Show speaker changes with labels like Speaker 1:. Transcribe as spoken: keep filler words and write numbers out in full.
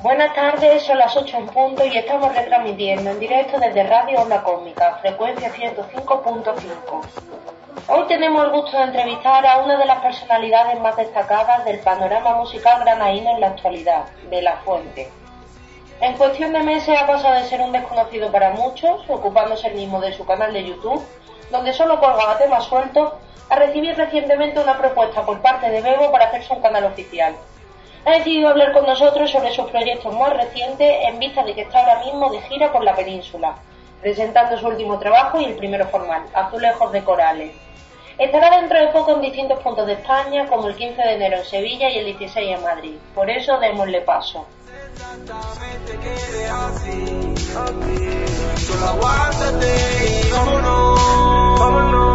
Speaker 1: Buenas tardes, son las ocho en punto y estamos retransmitiendo en directo desde Radio Onda Cósmica, frecuencia ciento cinco punto cinco. Hoy tenemos el gusto de entrevistar a una de las personalidades más destacadas del panorama musical granadino en la actualidad, De La Fuente. En cuestión de meses ha pasado de ser un desconocido para muchos, ocupándose el mismo de su canal de YouTube, donde solo colgaba temas sueltos, a recibir recientemente una propuesta por parte de Bebo para hacerse un canal oficial. Ha decidido hablar con nosotros sobre sus proyectos más recientes en vista de que está ahora mismo de gira por la península, presentando su último trabajo y el primero formal, Azulejos de Corales. Estará dentro de poco en distintos puntos de España, como el quince de enero en Sevilla y el dieciséis en Madrid. Por eso démosle paso.
Speaker 2: Exactamente quede así, así. Solo aguántate y vámonos, vámonos.